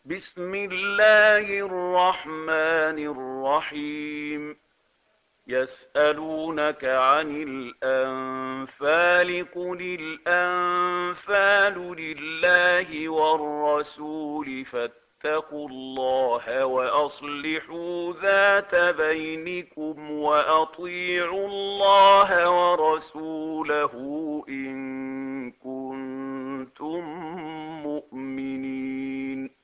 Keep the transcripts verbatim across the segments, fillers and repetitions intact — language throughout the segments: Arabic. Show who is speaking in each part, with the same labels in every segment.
Speaker 1: بسم الله الرحمن الرحيم يسألونك عن الأنفال قل الأنفال لله والرسول فاتقوا الله وأصلحوا ذات بينكم وأطيعوا الله ورسوله إن كنتم مؤمنين.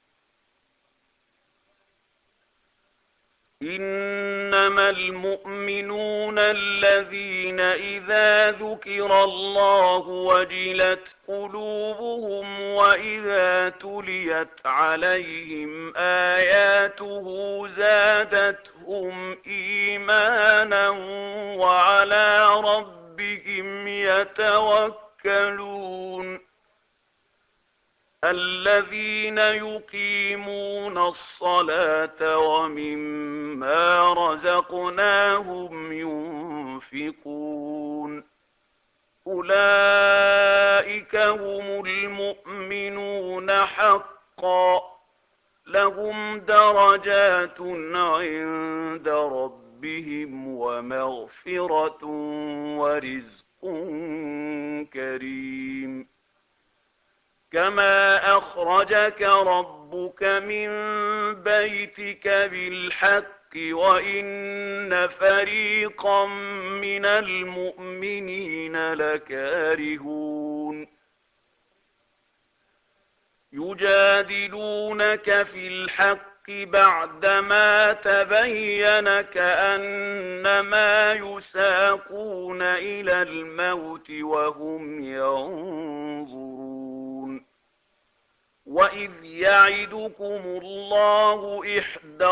Speaker 1: إنما المؤمنون الذين إذا ذكر الله وجلت قلوبهم وإذا تليت عليهم آياته زادتهم إيمانا وعلى ربهم يتوكلون. الذين يقيمون الصلاة ومما رزقناهم ينفقون. أولئك هم المؤمنون حقا لهم درجات عند ربهم ومغفرة ورزق كريم. كما أخرجك ربك من بيتك بالحق وإن فريقا من المؤمنين لكارهون. يجادلونك في الحق بعدما تبين كأنما يساقون إلى الموت وهم ينظرون. وإذ يعدكم الله إحدى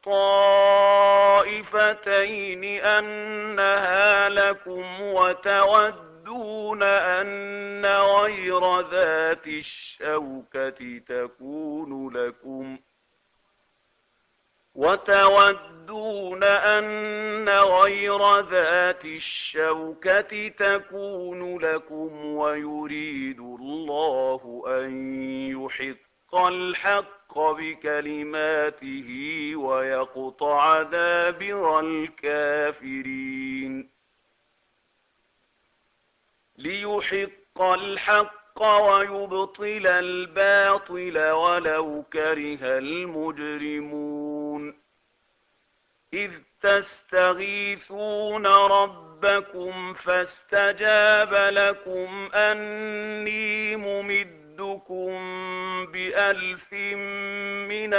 Speaker 1: الطائفتين أنها لكم وتودون أن غير ذات الشوكة تكون لكم وتودون أن غير ذات الشوكة تكون لكم ويريد الله أن يحق الحق بكلماته ويقطع دابر الكافرين. ليحق الحق ويبطل الباطل ولو كره المجرمون. إذ تستغيثون ربكم فاستجاب لكم أني ممدكم بألف من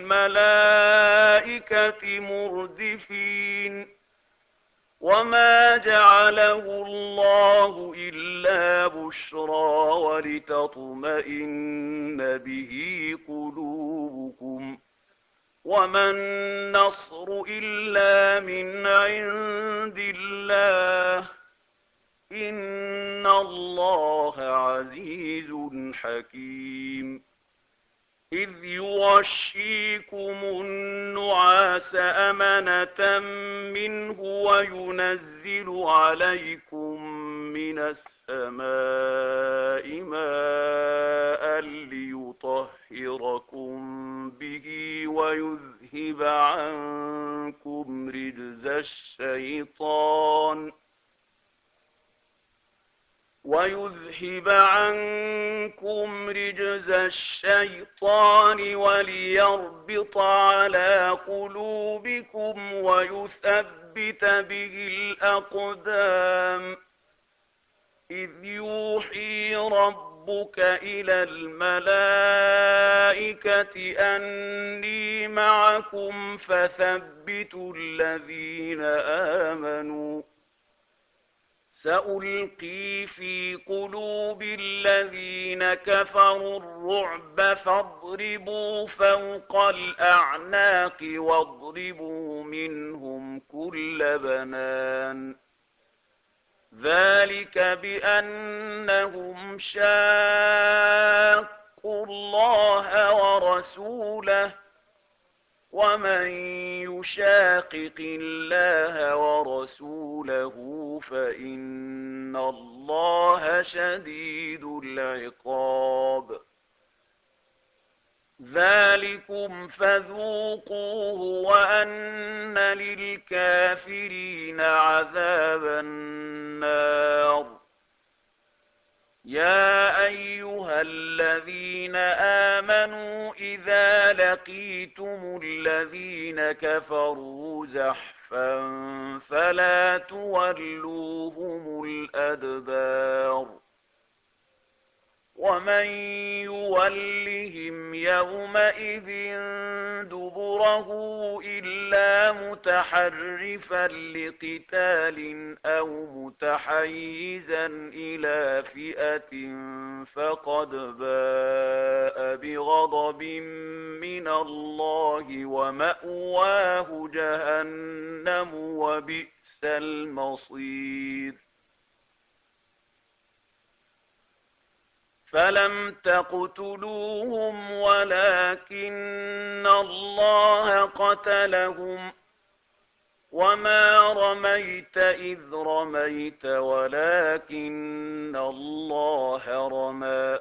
Speaker 1: الملائكة مردفين. وما جعله الله إلا بشرى ولتطمئن به قلوبكم وما النصر إلا من عند الله إن الله عزيز حكيم. إذ يغشيكم النعاس أمنة منه وينزل عليكم من السماء ماء ليطهركم به ويذهب عنكم رجز الشيطان ويذهب عنكم رجز الشيطان وليربط على قلوبكم ويثبت به الأقدام. إذ يوحي ربك إلى الملائكة أني معكم فثبتوا الذين آمنوا. سألقي في قلوب الذين كفروا الرعب فاضربوا فوق الأعناق واضربوا منهم كل بنان. ذلك بأنهم شاقوا الله ورسوله ومن يشاقق الله ورسوله فإن الله شديد العقاب. ذلكم فذوقوه وأن للكافرين عذاب النار. يا أيها الذين آمنوا إذا لقيتم الذين كفروا زحفا فلا تولوهم الأدبار. ومن يولهم يومئذ دبره إلا متحرفا لقتال أو متحيزا إلى فئة فقد باء بغضب من الله ومأواه جهنم وبئس المصير. فلم تقتلوهم ولكن الله قتلهم وما رميت إذ رميت ولكن الله رمى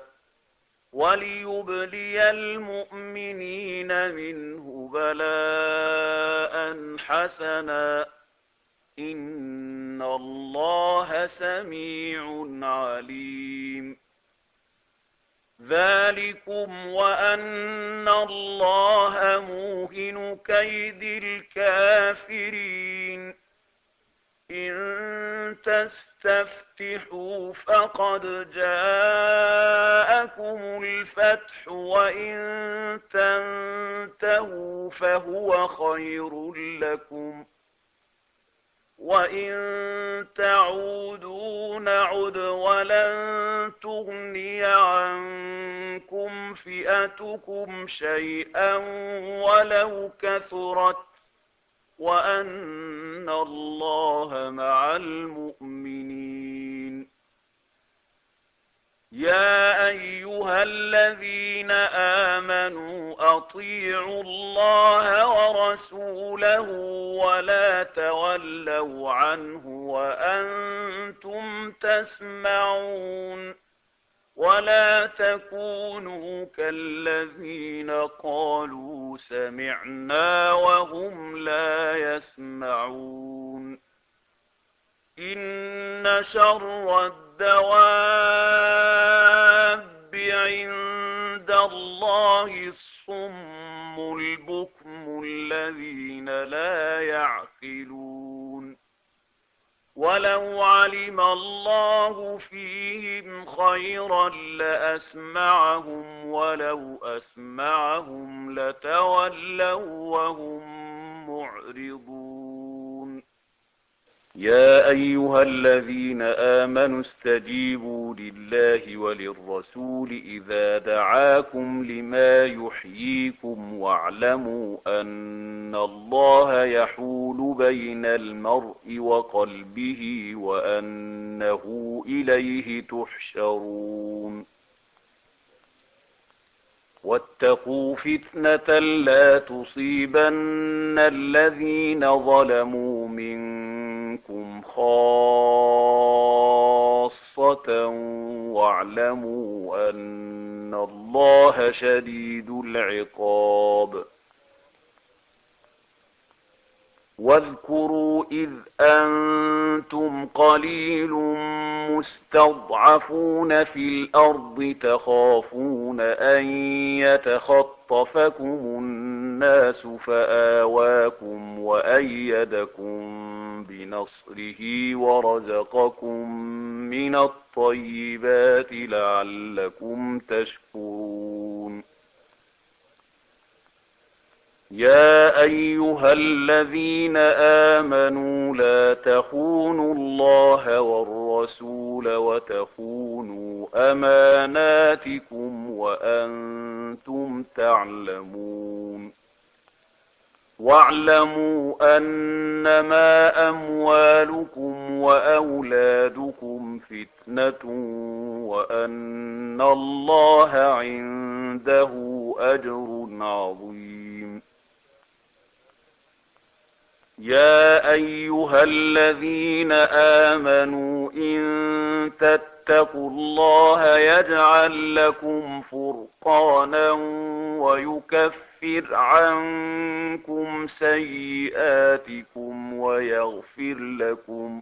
Speaker 1: وليبلي المؤمنين منه بلاء حسنا إن الله سميع عليم. ذلكم وأن الله موهن كيد الكافرين. إن تستفتحوا فقد جاءكم الفتح وإن تنتهوا فهو خير لكم وإن تعودوا نعد ولن تغني عنكم فئتكم شيئا ولو كثرت وأن الله مع المؤمنين. يا أيها الذين آمنوا أطيعوا الله ورسوله ولا تولوا عنه وأنتم تسمعون ولا تكونوا كالذين قالوا سمعنا وهم لا يسمعون. إن شر الدواب عند الله الصم البكم الذين لا يعقلون. ولو علم الله فيهم خيرا لأسمعهم ولو أسمعهم لتولوا وهم معرضون. يا أيها الذين آمنوا استجيبوا لله وللرسول إذا دعاكم لما يحييكم واعلموا أن الله يحول بين المرء وقلبه وأنه إليه تحشرون. واتقوا فتنة لا تصيبن الذين ظلموا منكم خاصة واعلموا أن الله شديد العقاب. واذكروا إذ أنتم قليل مستضعفون في الأرض تخافون أن يتخطفكم الناس فآواكم وأيدكم بنصره ورزقكم من الطيبات لعلكم تشكرون. يا أيها الذين آمنوا لا تخونوا الله والرسول وتخونوا أماناتكم وأنتم تعلمون. واعلموا أنما أموالكم وأولادكم فتنة وأن الله عنده أجر عظيم. يا أيها الذين آمنوا إن تتقوا الله يجعل لكم فرقانا ويكفر عنكم سيئاتكم ويغفر لكم،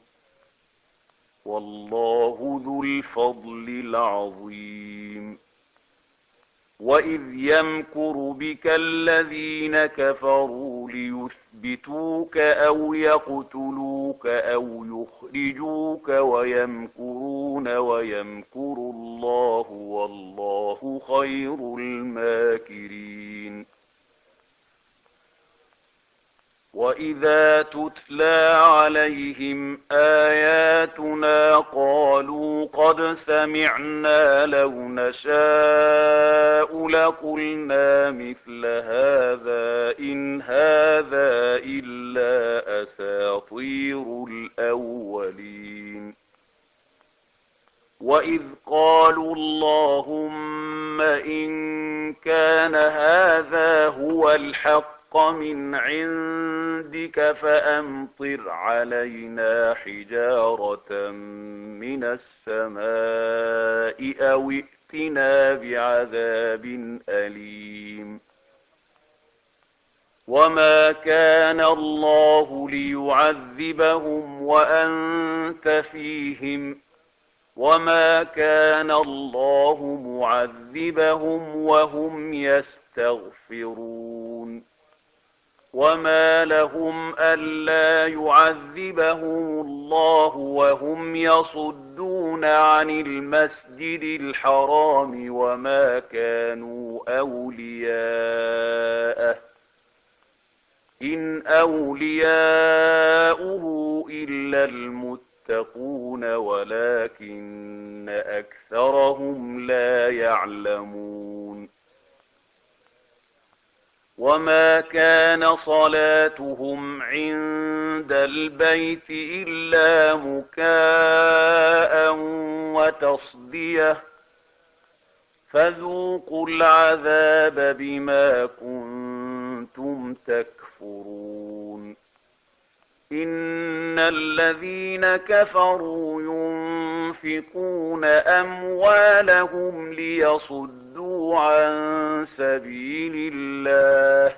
Speaker 1: والله ذو الفضل العظيم. وإذ يمكر بك الذين كفروا ليثبتوك أو يقتلوك أو يخرجوك ويمكرون ويمكر الله والله خير الماكرين. وإذا تتلى عليهم آياتنا قالوا قد سمعنا لو نشاء لقلنا مثل هذا إن هذا إلا أساطير الأولين. وإذ قالوا اللهم إن كان هذا هو الحق من عندك فأمطر علينا حجارة من السماء أو ائتنا بعذاب أليم. وما كان الله ليعذبهم وأنت فيهم وما كان الله معذبهم وهم يستغفرون. وما لهم ألا يعذبهم الله وهم يصدون عن المسجد الحرام وما كانوا أولياءه إن أولياؤه إلا المتقون ولكن أكثرهم لا يعلمون. وما كان صلاتهم عند البيت إلا مكاء وتصدية فذوقوا العذاب بما كنتم تكفرون. إن الذين كفروا ينفقون أموالهم ليصدوا عن سبيل الله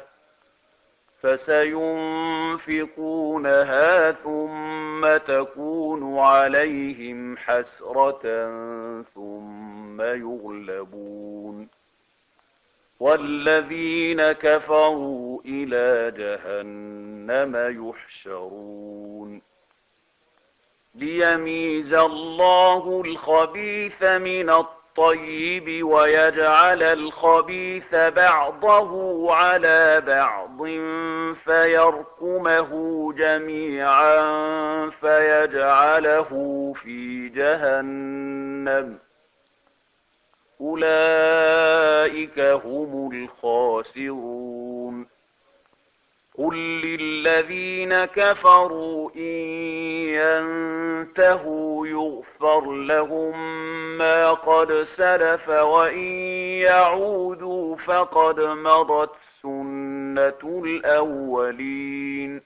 Speaker 1: فسينفقونها ثم تكون عليهم حسرة ثم يغلبون والذين كفروا إلى جهنم يحشرون. ليميز الله الخبيث من الطيب ويجعل الخبيث بعضه على بعض فيركمه جميعا فيجعله في جهنم أولئك هم الخاسرون. قل للذين كفروا إن ينتهوا يغفر لهم ما قد سلف وإن يعودوا فقد مضت سنة الأولين.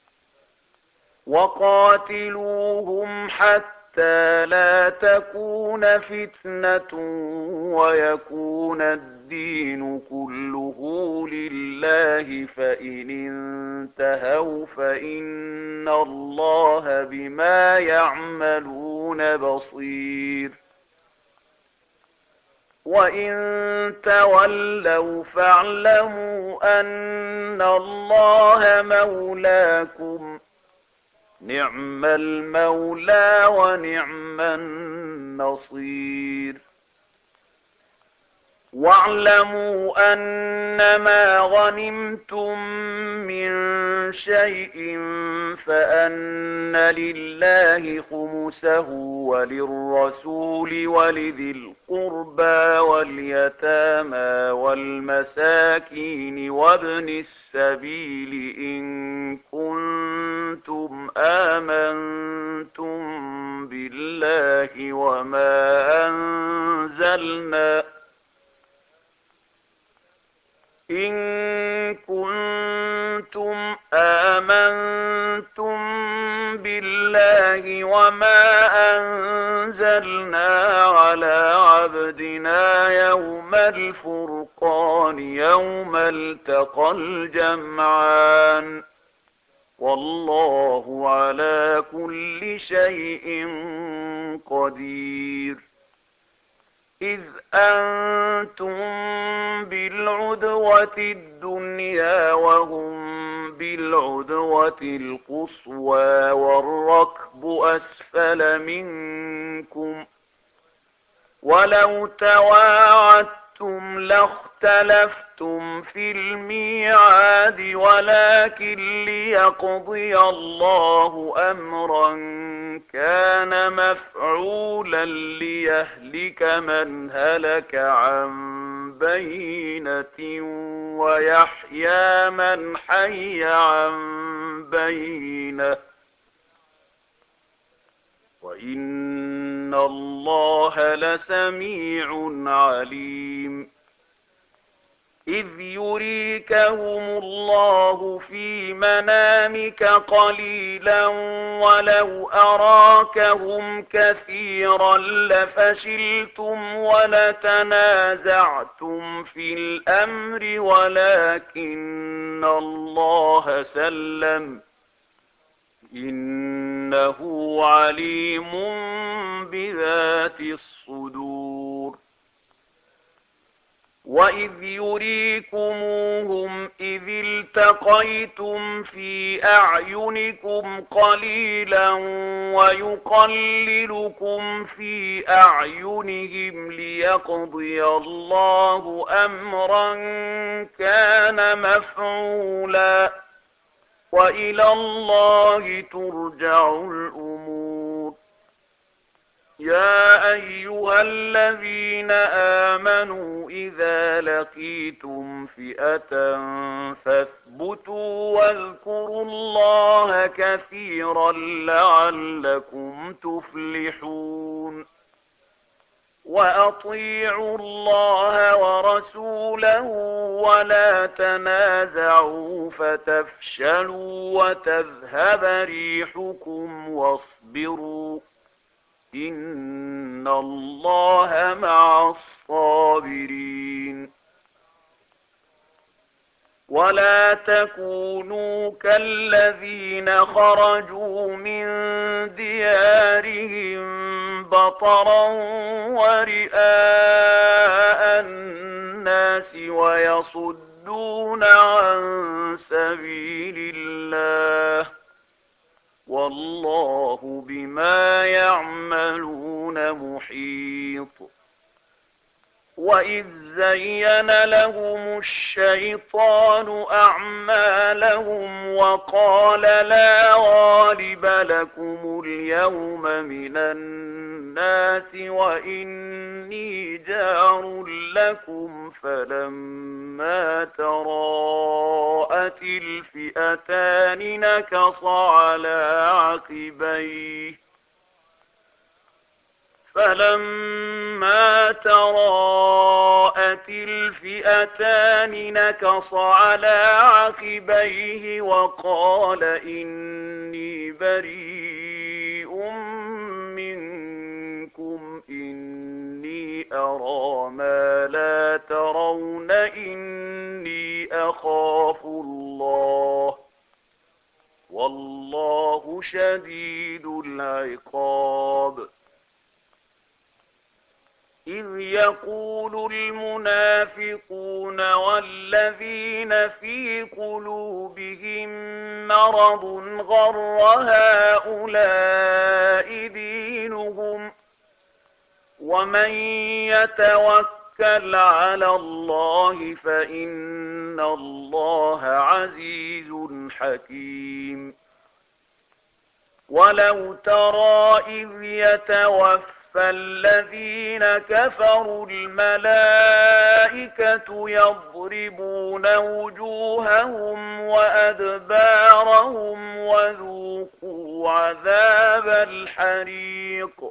Speaker 1: وقاتلوهم حتى لا تكون فتنة ويكون الدين كله لله فإن انتهوا فإن الله بما يعملون بصير. وإن تولوا فاعلموا أن الله مولاكم نعم المولى ونعم النصير. واعلموا أنما غنمتم من شيء فأن لله خمسه وللرسول ولذي القربى واليتامى والمساكين وابن السبيل إن كنتم آمنتم بالله وما أنزلنا إن كنتم آمنتم بالله وما أنزلنا على عبدنا يوم الفرقان يوم التقى الجمعان والله على كل شيء قدير. إذ أنتم بالعدوة الدنيا وهم بالعدوة القصوى والركب أسفل منكم ولو تواعدتم لاختلفتم في الميعاد ولكن ليقضي الله أمرا كان مفعولا ليهلك من هلك عن بينة ويحيى من حي عن بينة وإن الله لسميع عليم. إذ يريكهم الله في منامك قليلا ولو أراكهم كثيرا لفشلتم ولتنازعتم في الأمر ولكن الله سلم إنه عليم بذات الصدور. وإذ يريكموهم إذ التقيتم في أعينكم قليلا ويقللكم في أعينهم ليقضي الله أمرا كان مفعولا وإلى الله ترجع الأمور. يا أيها الذين آمنوا إذا لقيتم فئة فاثبتوا واذكروا الله كثيرا لعلكم تفلحون. وأطيعوا الله ورسوله ولا تنازعوا فتفشلوا وتذهب ريحكم واصبروا إن الله مع الصابرين. ولا تكونوا كالذين خرجوا من ديارهم بطرا ورئاء الناس ويصدون عن سبيل الله والله بما يعملون محيط. وإذ زين لهم الشيطان أعمالهم وقال لا غالب لكم اليوم من الناس وإني جار لكم فلما تراءت الفئتان نكص على عقبيه فلما تراءت الفئتان نكص على عقبيه وقال إني بريء منكم إني أرى ما لا ترون إني أخاف الله والله شديد العقاب. إذ يقول المنافقون والذين في قلوبهم مرض غر هؤلاء دينهم ومن يتوكل على الله فإن الله عزيز حكيم. ولو ترى إذ يتوفى فالذين كفروا الملائكة يضربون وجوههم وأدبارهم وذوقوا عذاب الحريق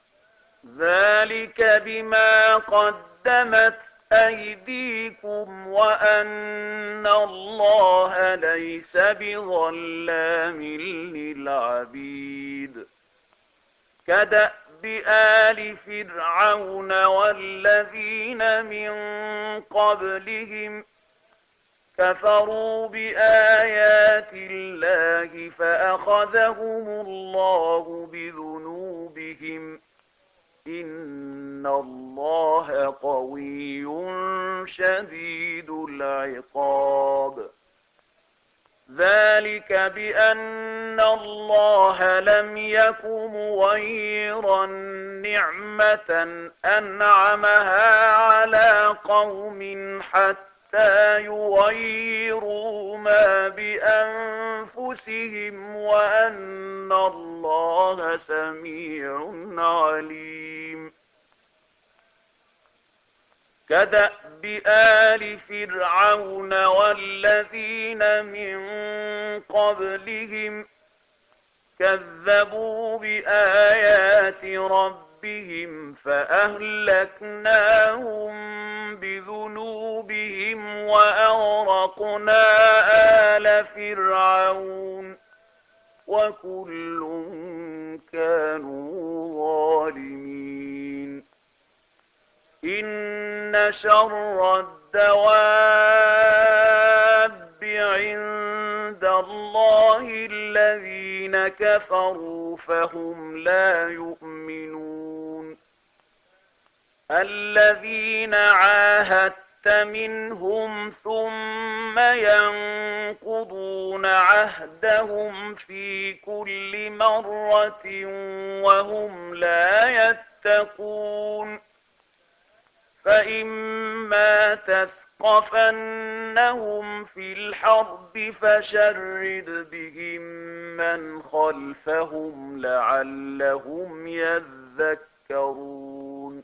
Speaker 1: ذلك بما قدمت أيديكم وأن إن الله ليس بظلام للعبيد كدأب آل فرعون والذين من قبلهم كفروا بآيات الله فأخذهم الله بذنوبهم إن الله قوي شديد العقاب ذلك بأن الله لم يك مغيرا نعمة أنعمها على قوم حتى يغيروا ما بأنفسهم وأن الله سميع عليم كدأب آل فرعون والذين من قبلهم كذبوا بآيات ربهم فأهلكناهم بذنوبهم وأغرقنا آل فرعون وكل كانوا ظالمين إن شر الدواب عند الله الذين كفروا فهم لا يؤمنون الذين عاهدت منهم ثم ينقضون عهدهم في كل مرة وهم لا يتقون فإما تثقفنهم في الحرب فشرد بهم من خلفهم لعلهم يذكرون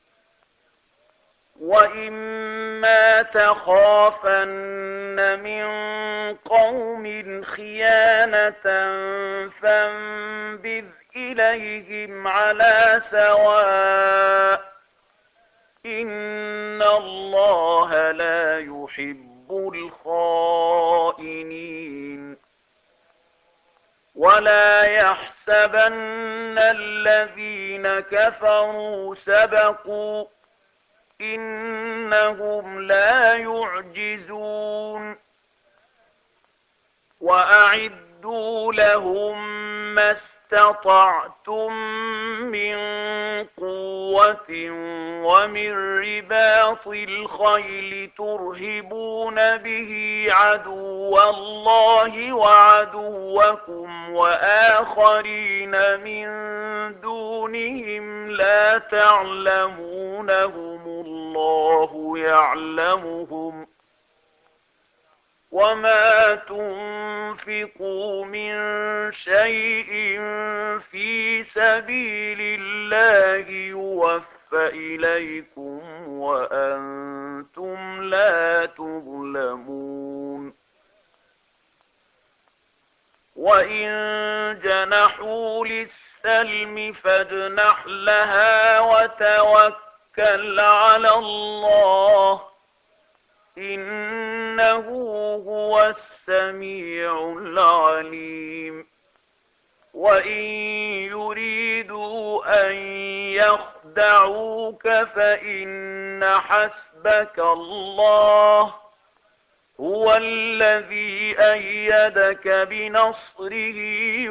Speaker 1: وإما تخافن من قوم خيانة فانبذ إليهم على سواء إن الله لا يحب الخائنين ولا يحسبن الذين كفروا سبقوا إنهم لا يعجزون وأعدوا لهم ما استطعتم من قوة ومن رباط الخيل ترهبون به عدو الله وعدوكم وآخرين من دونهم لا تعلمونهم الله يعلمهم وما تنفقوا من شيء في سبيل الله يوفى إليكم وأنتم لا تظلمون وإن جنحوا للسلم فاجنح لها وتوكل على الله إنه هو السميع العليم وإن يريدوا أن يخدعوك فإن حسبك الله هو الذي أيدك بنصره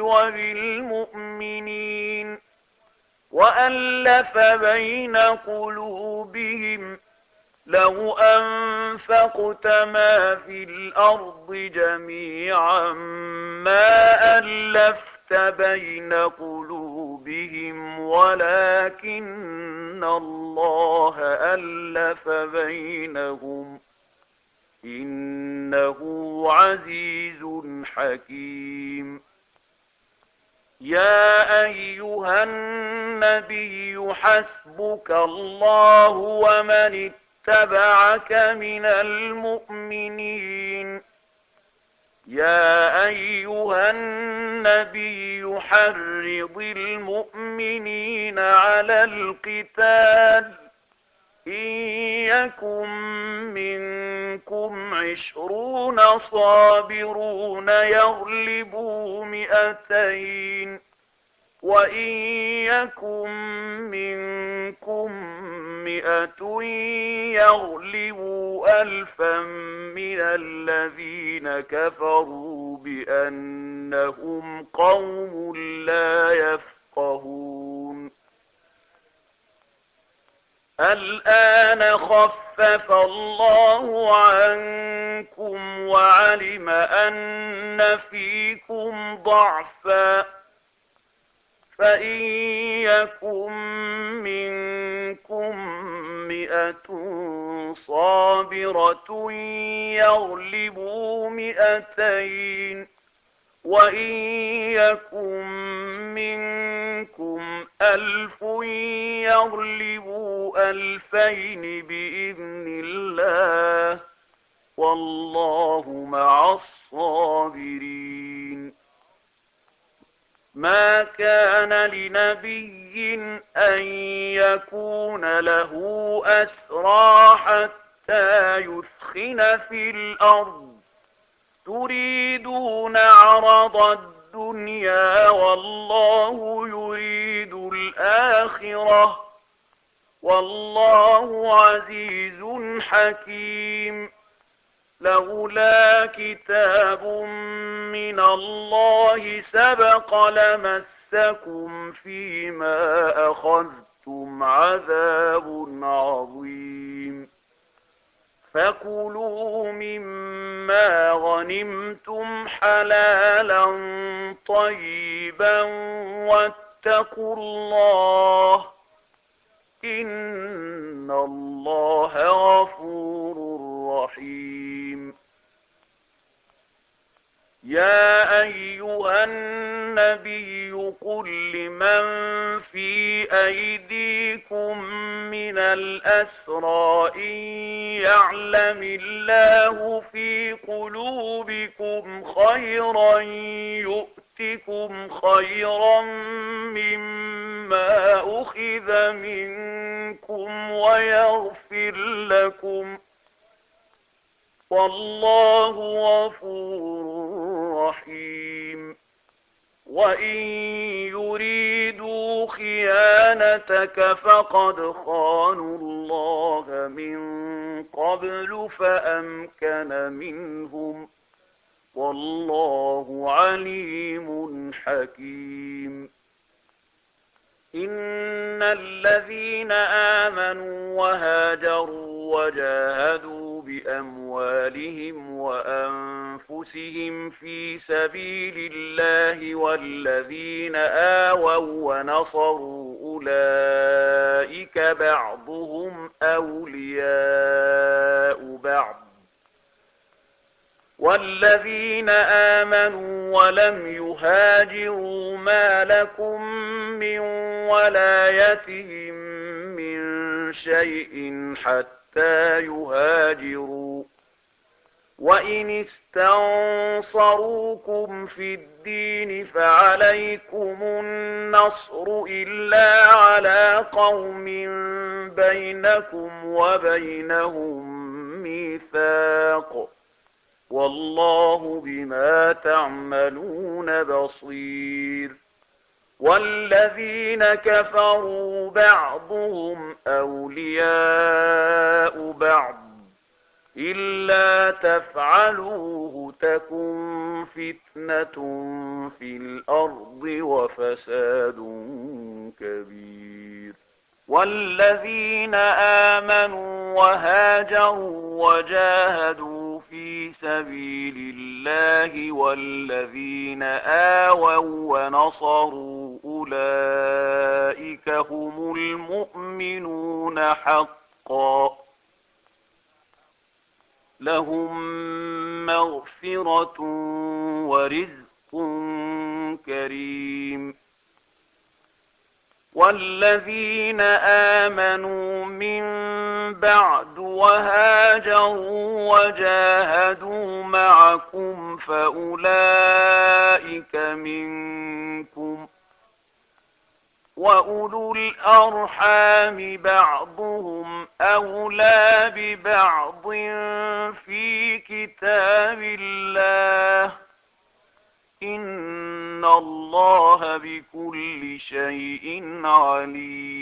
Speaker 1: وبالمؤمنين وألف بين قلوبهم لو أنفقت ما في الأرض جميعا ما ألفت بين قلوبهم ولكن الله ألف بينهم إنه عزيز حكيم يا أيها النبي حسبك الله ومن اتبعك من المؤمنين يا أيها النبي حرض المؤمنين على القتال إن يكن منكم عشرون صابرون يغلبوا مئتين وإن يكن منكم مئة يغلبوا ألفا من الذين كفروا بأنهم قوم لا يفقهون. الآن خفف الله عنكم وعلم أن فيكم ضعفا فإن يكن منكم مئة صابرة يغلبوا مئتين وإن يكن منكم ألف يغلبوا ألفين بإذن الله والله مع الصابرين. ما كان لنبي أن يكون له أسرى حتى يثخن في الأرض تريدون عرض الدنيا والله يريد الآخرة والله عزيز حكيم. لولا كتاب من الله سبق لمسكم فيما أخذتم عذاب عظيم. فكلوا مما غنمتم حلالا طيبا واتقوا الله إن الله غفور رحيم. يا أيها النبي قل لمن في أيديكم من الأسرى إن يعلم الله في قلوبكم خيرا يؤتكم خيرا مما أخذ منكم ويغفر لكم والله غفور رحيم. وإن يريدوا خيانتك فقد خانوا الله من قبل فأمكن منهم والله عليم حكيم. إن الذين آمنوا وهاجروا وجاهدوا بأموالهم وأنفسهم في سبيل الله والذين آووا ونصروا أولئك بعضهم أولياء بعض والذين آمنوا ولم يهاجروا ما لكم من ولايتهم من شيء حتى يهاجروا وإن استنصروكم في الدين فعليكم النصر إلا على قوم بينكم وبينهم ميثاق والله بما تعملون بصير. والذين كفروا بعضهم أولياء بعض إلا تفعلوه تكن فتنة في الأرض وفساد كبير. والذين آمنوا وهاجروا وجاهدوا في سبيل الله والذين آووا ونصروا أولئك هم المؤمنون حقا لهم مغفرة ورزق كريم. والذين آمنوا من بعد وهاجروا وجاهدوا معكم فأولئك منكم وأولو الأرحام بعضهم أولى ببعض في كتاب الله إن الله بكل شيء عليم.